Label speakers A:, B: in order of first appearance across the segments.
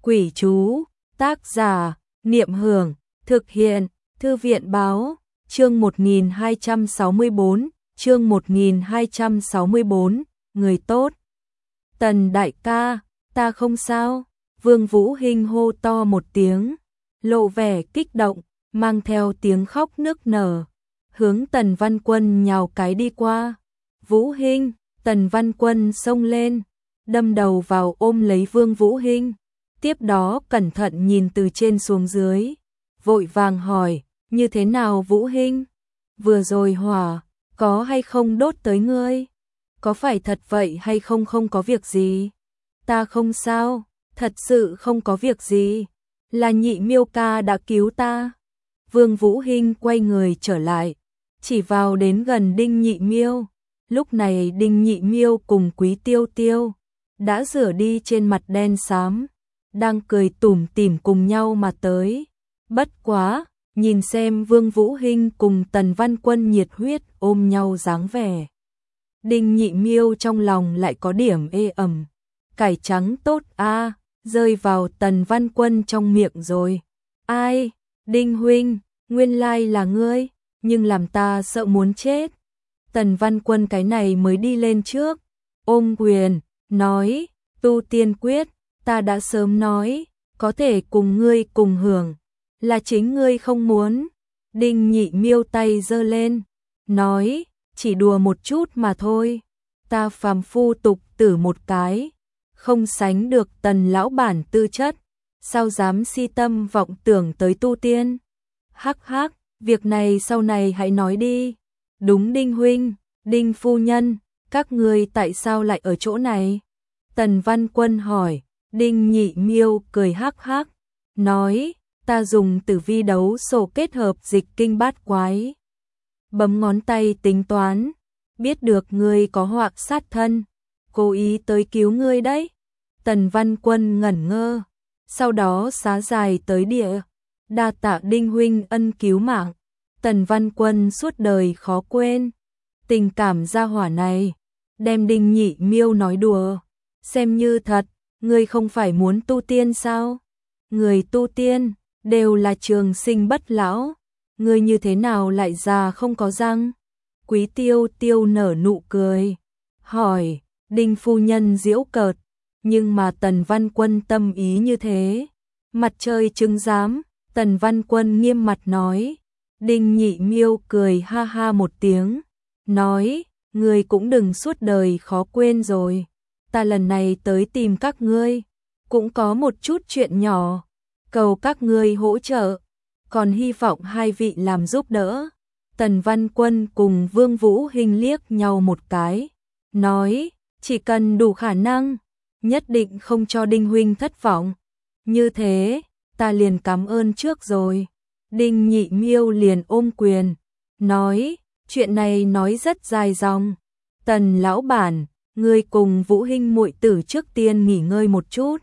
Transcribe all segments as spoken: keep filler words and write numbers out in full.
A: Quỷ chú, tác giả, Niệm Hưởng, thực hiện, Thư viện báo, chương một nghìn hai trăm sáu mươi bốn, chương một nghìn hai trăm sáu mươi bốn, người tốt. Tần đại ca, ta không sao, Vương Vũ Hinh hô to một tiếng, lộ vẻ kích động, mang theo tiếng khóc nức nở, hướng Tần Văn Quân nhào cái đi qua. Vũ Hinh, Tần Văn Quân xông lên, đâm đầu vào ôm lấy Vương Vũ Hinh, tiếp đó cẩn thận nhìn từ trên xuống dưới, vội vàng hỏi, như thế nào Vũ Hinh? Vừa rồi hỏa, có hay không đốt tới ngươi? Có phải thật vậy hay không? Không có việc gì. Ta không sao, thật sự không có việc gì. Là Nhị Miêu ca đã cứu ta. Vương Vũ Hinh quay người trở lại, chỉ vào đến gần Đinh Nhị Miêu. Lúc này Đinh Nhị Miêu cùng Quý Tiêu Tiêu đã rửa đi trên mặt đen xám, đang cười tủm tỉm cùng nhau mà tới. Bất quá, nhìn xem Vương Vũ Hinh cùng Tần Văn Quân nhiệt huyết ôm nhau dáng vẻ, Đinh Nhị Miêu trong lòng lại có điểm ê ẩm. Cải trắng tốt a, rơi vào Tần Văn Quân trong miệng rồi. Ai? Đinh huynh, nguyên lai là ngươi, nhưng làm ta sợ muốn chết. Tần Văn Quân cái này mới đi lên trước, ôm quyền, nói, tu tiên quyết, ta đã sớm nói, có thể cùng ngươi cùng hưởng, là chính ngươi không muốn. Đinh Nhị Miêu tay giơ lên, nói, chỉ đùa một chút mà thôi, ta phàm phu tục tử một cái, không sánh được Tần lão bản tư chất, sao dám si tâm vọng tưởng tới tu tiên. Hắc hắc, việc này sau này hãy nói đi. Đúng Đinh huynh, Đinh phu nhân, các ngươi tại sao lại ở chỗ này? Tần Văn Quân hỏi. Đinh Nhị Miêu cười hắc hắc, nói, ta dùng tử vi đấu sổ kết hợp dịch kinh bát quái. Bấm ngón tay tính toán, biết được ngươi có họa sát thân, cố ý tới cứu ngươi đấy. Tần Văn Quân ngẩn ngơ, sau đó xá dài tới địa, đa tạ Đinh huynh ân cứu mạng. Tần Văn Quân suốt đời khó quên, tình cảm gia hỏa này, đem Đinh Nhị Miêu nói đùa, xem như thật. Ngươi không phải muốn tu tiên sao? Người tu tiên đều là trường sinh bất lão, ngươi như thế nào lại già không có răng? Quý Tiêu Tiêu nở nụ cười, hỏi, Đinh phu nhân giễu cợt, nhưng mà Tần Văn Quân tâm ý như thế, mặt trời chứng giám. Tần Văn Quân nghiêm mặt nói. Đinh Nhị Miêu cười ha ha một tiếng, nói, ngươi cũng đừng suốt đời khó quên rồi. Ta lần này tới tìm các ngươi, cũng có một chút chuyện nhỏ, cầu các ngươi hỗ trợ, còn hy vọng hai vị làm giúp đỡ. Tần Văn Quân cùng Vương Vũ Hinh liếc nhau một cái, nói, chỉ cần đủ khả năng, nhất định không cho Đinh huynh thất vọng. Như thế, ta liền cảm ơn trước rồi. Đinh Nhị Miêu liền ôm quyền, nói, chuyện này nói rất dài dòng. Tần lão bản, ngươi cùng Vũ Hinh muội tử trước tiên nghỉ ngơi một chút,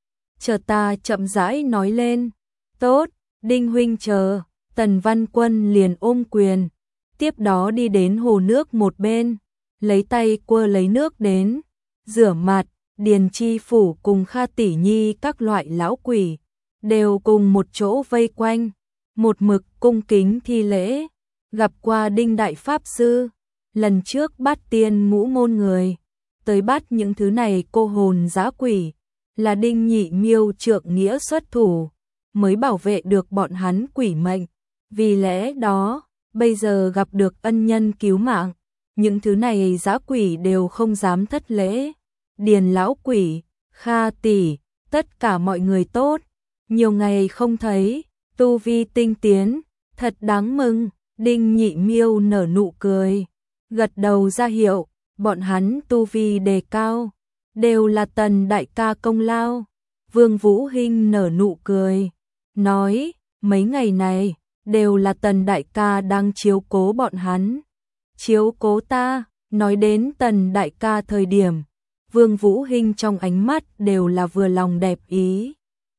A: chờ ta chậm rãi nói lên. Tốt, Đinh huynh chờ. Tần Văn Quân liền ôm quyền, tiếp đó đi đến hồ nước một bên, lấy tay quơ lấy nước đến, rửa mặt. Điền Chi Phủ cùng Kha Tỷ Nhi các loại lão quỷ, đều cùng một chỗ vây quanh, một mực cung kính thi lễ. Gặp qua Đinh Đại Pháp Sư, lần trước bắt tiên ngũ môn người tới bắt những thứ này cô hồn dã quỷ, là Đinh Nhị Miêu trượng nghĩa xuất thủ, mới bảo vệ được bọn hắn quỷ mệnh. Vì lẽ đó, bây giờ gặp được ân nhân cứu mạng, những thứ này dã quỷ đều không dám thất lễ. Điền lão quỷ, Kha tỷ, tất cả mọi người tốt, nhiều ngày không thấy, tu vi tinh tiến, thật đáng mừng. Đinh Nhị Miêu nở nụ cười, gật đầu ra hiệu, bọn hắn tu vi đề cao, đều là Tần đại ca công lao. Vương Vũ Hinh nở nụ cười, nói, mấy ngày này, đều là Tần đại ca đang chiếu cố bọn hắn. Chiếu cố ta? Nói đến Tần đại ca thời điểm, Vương Vũ Hinh trong ánh mắt đều là vừa lòng đẹp ý.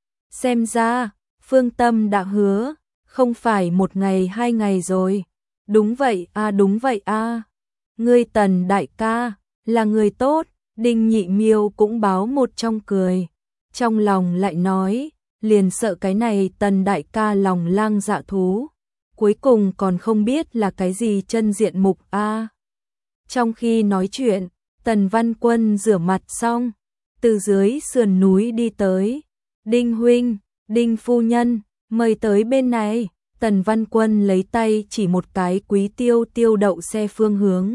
A: Xem ra, phương tâm đã hứa, không phải một ngày hai ngày rồi. Đúng vậy a, à, đúng vậy a. À. Ngươi Tần đại ca là người tốt. Đinh Nhị Miêu cũng báo một trong cười, trong lòng lại nói, liền sợ cái này Tần đại ca lòng lang dạ thú, cuối cùng còn không biết là cái gì chân diện mục a. Trong khi nói chuyện, Tần Văn Quân rửa mặt xong, từ dưới sườn núi đi tới. Đinh huynh, Đinh phu nhân, mời tới bên này. Tần Văn Quân lấy tay chỉ một cái Quý Tiêu Tiêu đậu xe phương hướng.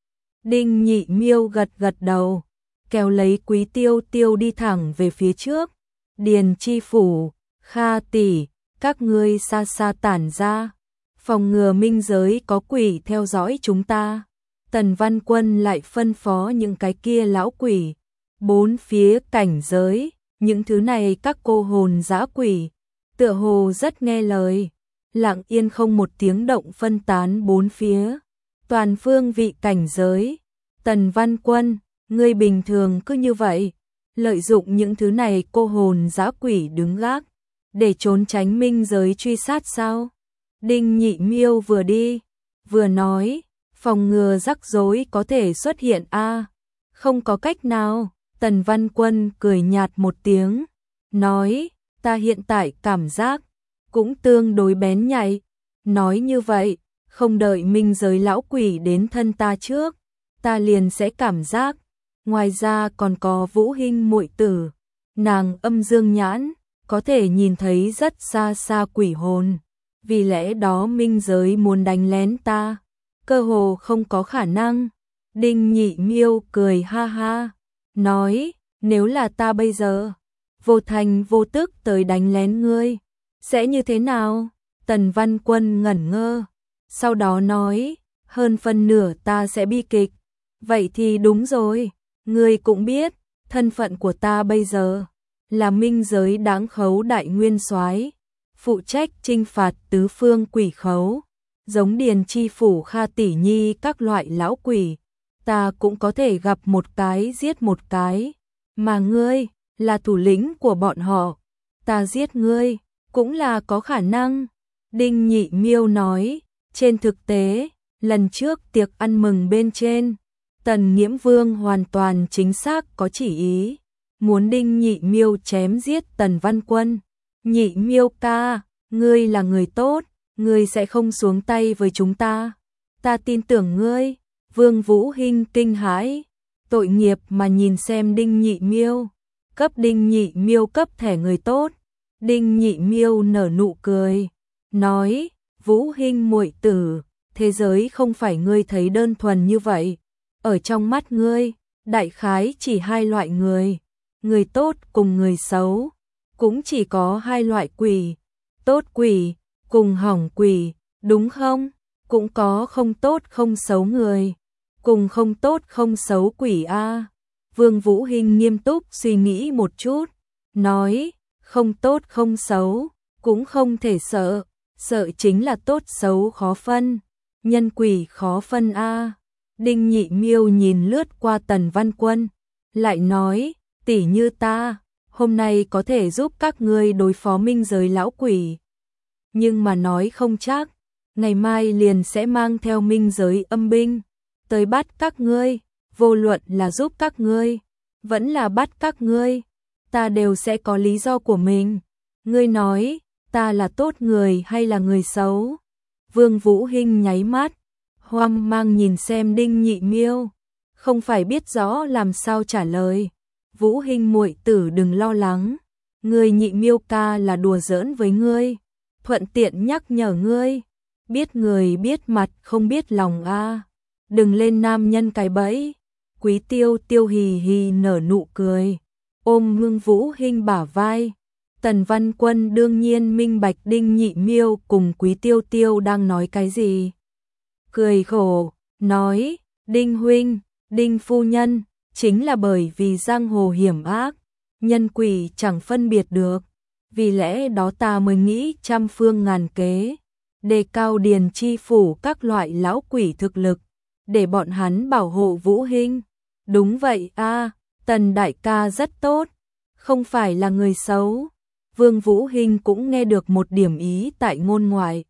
A: Đinh Nhị Miêu gật gật đầu, kéo lấy Quý Tiêu Tiêu đi thẳng về phía trước. Điền Chi phủ, Kha tỷ, các ngươi xa xa tản ra, phòng ngừa minh giới có quỷ theo dõi chúng ta. Tần Văn Quân lại phân phó những cái kia lão quỷ, bốn phía cảnh giới, những thứ này các cô hồn dã quỷ, tựa hồ rất nghe lời, lặng yên không một tiếng động phân tán bốn phía, toàn phương vị cảnh giới. Tần Văn Quân, ngươi bình thường cứ như vậy, lợi dụng những thứ này cô hồn dã quỷ đứng gác, để trốn tránh minh giới truy sát sao? Đinh Nhị Miêu vừa đi, vừa nói, phòng ngừa rắc rối có thể xuất hiện a. Không có cách nào. Tần Văn Quân cười nhạt một tiếng, nói, ta hiện tại cảm giác cũng tương đối bén nhạy. Nói như vậy, không đợi minh giới lão quỷ đến thân ta trước, ta liền sẽ cảm giác. Ngoài ra còn có Vũ Hinh muội tử, nàng âm dương nhãn, có thể nhìn thấy rất xa xa quỷ hồn. Vì lẽ đó minh giới muốn đánh lén ta, cơ hồ không có khả năng. Đinh Nhị Miêu cười ha ha, nói, nếu là ta bây giờ, vô thành vô tức tới đánh lén ngươi, sẽ như thế nào? Tần Văn Quân ngẩn ngơ, sau đó nói, hơn phân nửa ta sẽ bi kịch. Vậy thì đúng rồi, ngươi cũng biết, thân phận của ta bây giờ là minh giới đáng khấu đại nguyên soái, phụ trách trinh phạt tứ phương quỷ khấu, giống Điền Chi phủ Kha tỷ nhi các loại lão quỷ, ta cũng có thể gặp một cái giết một cái, mà ngươi là thủ lĩnh của bọn họ, ta giết ngươi cũng là có khả năng. Đinh Nhị Miêu nói, trên thực tế, lần trước tiệc ăn mừng bên trên, Tần Nghiễm Vương hoàn toàn chính xác có chỉ ý, muốn Đinh Nhị Miêu chém giết Tần Văn Quân. Nhị Miêu ca, ngươi là người tốt, ngươi sẽ không xuống tay với chúng ta, ta tin tưởng ngươi. Vương Vũ Hinh kinh hãi, tội nghiệp mà nhìn xem Đinh Nhị Miêu, cấp Đinh Nhị Miêu cấp thẻ người tốt. Đinh Nhị Miêu nở nụ cười, nói, Vũ Hinh muội tử, thế giới không phải ngươi thấy đơn thuần như vậy, ở trong mắt ngươi, đại khái chỉ hai loại người, người tốt cùng người xấu, cũng chỉ có hai loại quỷ, tốt quỷ cùng hỏng quỷ, đúng không? Cũng có không tốt không xấu người, cùng không tốt không xấu quỷ a. Vương Vũ Hinh nghiêm túc suy nghĩ một chút, nói, không tốt không xấu, cũng không thể sợ, sợ chính là tốt xấu khó phân, nhân quỷ khó phân a. Đinh Nhị Miêu nhìn lướt qua Tần Văn Quân, lại nói, tỷ như ta, hôm nay có thể giúp các ngươi đối phó minh giới lão quỷ, nhưng mà nói không chắc, ngày mai liền sẽ mang theo minh giới âm binh tới bắt các ngươi, vô luận là giúp các ngươi, vẫn là bắt các ngươi, ta đều sẽ có lý do của mình. Ngươi nói, ta là tốt người hay là người xấu? Vương Vũ Hinh nháy mắt, hoang mang nhìn xem Đinh Nhị Miêu, không phải biết rõ làm sao trả lời. Vũ Hinh muội tử đừng lo lắng, người Nhị Miêu ca là đùa giỡn với ngươi, thuận tiện nhắc nhở ngươi, biết người biết mặt không biết lòng a, đừng lên nam nhân cái bẫy. Quý Tiêu Tiêu hì hì nở nụ cười, ôm Vương Vũ Hinh bả vai. Tần Văn Quân đương nhiên minh bạch Đinh Nhị Miêu cùng Quý Tiêu Tiêu đang nói cái gì. Cười khổ, nói, Đinh huynh, Đinh phu nhân, chính là bởi vì giang hồ hiểm ác, nhân quỷ chẳng phân biệt được, vì lẽ đó ta mới nghĩ trăm phương ngàn kế, đề cao Điền Chi phủ các loại lão quỷ thực lực, để bọn hắn bảo hộ Vũ Hinh. Đúng vậy a, Tần đại ca rất tốt, không phải là người xấu. Vương Vũ Hinh cũng nghe được một điểm ý tại ngôn ngoại.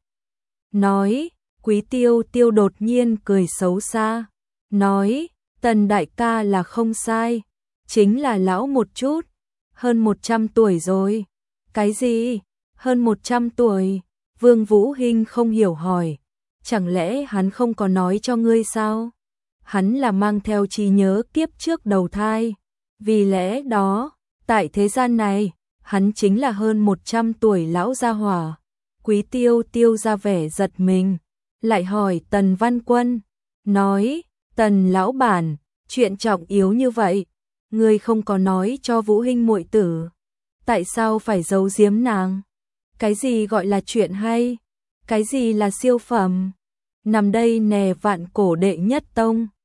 A: Nói, Quý Tiêu Tiêu đột nhiên cười xấu xa, nói, Tần đại ca là không sai, chính là lão một chút, Hơn một trăm tuổi rồi. Cái gì? Hơn một trăm tuổi? Vương Vũ Hinh không hiểu hỏi. Chẳng lẽ hắn không có nói cho ngươi sao? Hắn là mang theo trí nhớ kiếp trước đầu thai. Vì lẽ đó, tại thế gian này, hắn chính là hơn một trăm tuổi lão gia hỏa. Quý Tiêu Tiêu ra vẻ giật mình, lại hỏi Tần Văn Quân, nói, Tần lão bản, chuyện trọng yếu như vậy, ngươi không có nói cho Vũ Hinh muội tử, tại sao phải giấu giếm nàng? Cái gì gọi là chuyện hay? Cái gì là siêu phẩm? Nằm đây nè vạn cổ đệ nhất tông,